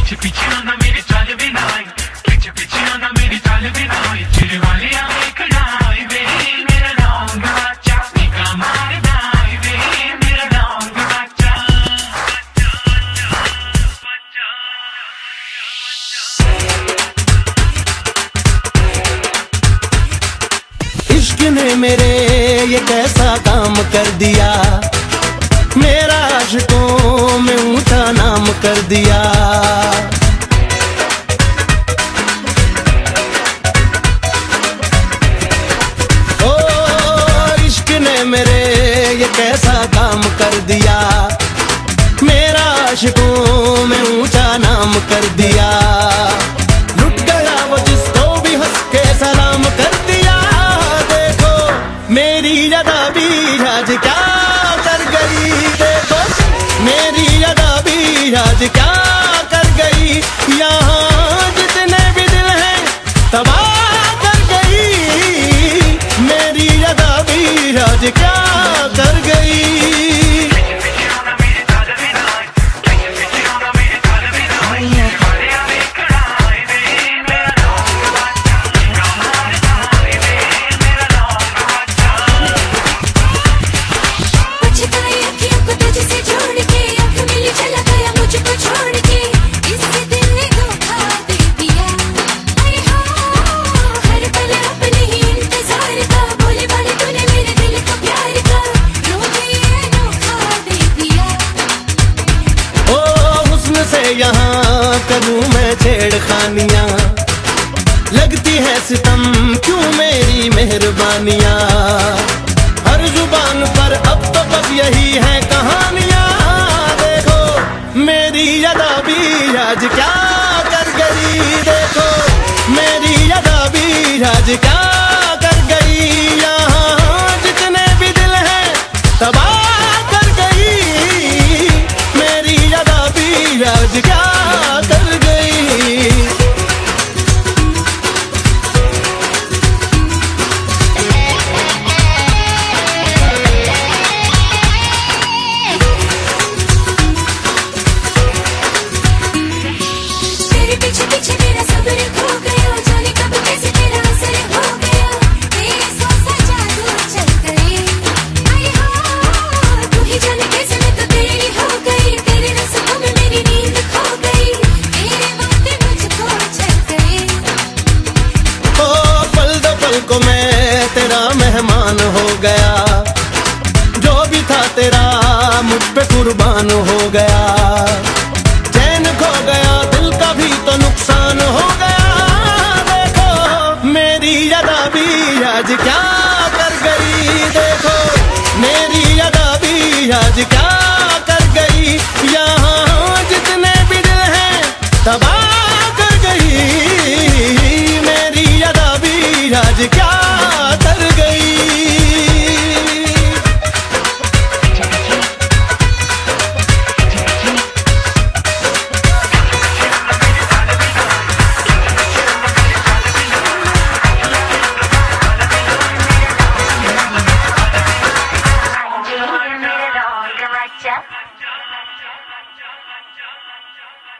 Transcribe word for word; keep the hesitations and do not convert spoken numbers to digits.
पीछे पीछे आना मेरे चाल भी ना आई, पीछे पीछे आना मेरी चाल भी ना आई, चिरे वाले आए खड़ाई वे मेरा लौंग बच्चा निका मारदा वे मेरा लौंग बच्चा। इश्क ने मेरे ये कैसा काम कर दिया, मेरा आशिकों में ऊंचा नाम कर दिया। ओ इश्क ने मेरे ये कैसा काम कर दिया, मेरा आशिकों में ऊंचा नाम कर दिया। लुट गया वो जिसको भी हंस के सलाम कर दिया। देखो मेरी अदा भी आज क्या कर गई, देखो मेरी अदा भी आज क्या कर गई। यहाँ जितने भी दिल हैं तबाह कर गई, मेरी अदा भी आज क्या कर गई। यहाँ करूँ मैं छेड़खानियाँ, लगती है सितम क्यों मेरी मेहरबानियाँ। हर जुबान पर अब तो बस यही है कहानियाँ। देखो मेरी अदा भी आज क्या कर गई, देखो मेरी अदा भी आज क्या कर गई। यहाँ जितने भी दिल हैं तबाह कर गई, मेरी अदा भी आज क्या कर गई। तेरे पीछे पीछे मेरा सब्र खो गया, जाने कब कैसे तेरा असर हो गया। तेरे सौ सजा दूर चल गई, आई हो तू ही जाने कैसे मैं तो तेरी हो गई। तेरे रस्मों में मेरी नींद खो गई, तेरे वादे मुझको चल गए। ओ पल दो पल को मैं तेरा मेहमान हो गया, जो भी था तेरा मुझ पे कुर्बान हो गया। चैन खो गया दिल का भी तो नुकसान हो गया। देखो मेरी अदा भी आज क्या कर गई, देखो मेरी अदा भी आज क्या कर गई। यहाँ जितने भी दिल हैं तबाह कर गई, मेरी अदा भी आज क्या कर गई। मेरा लौंग बच्चा।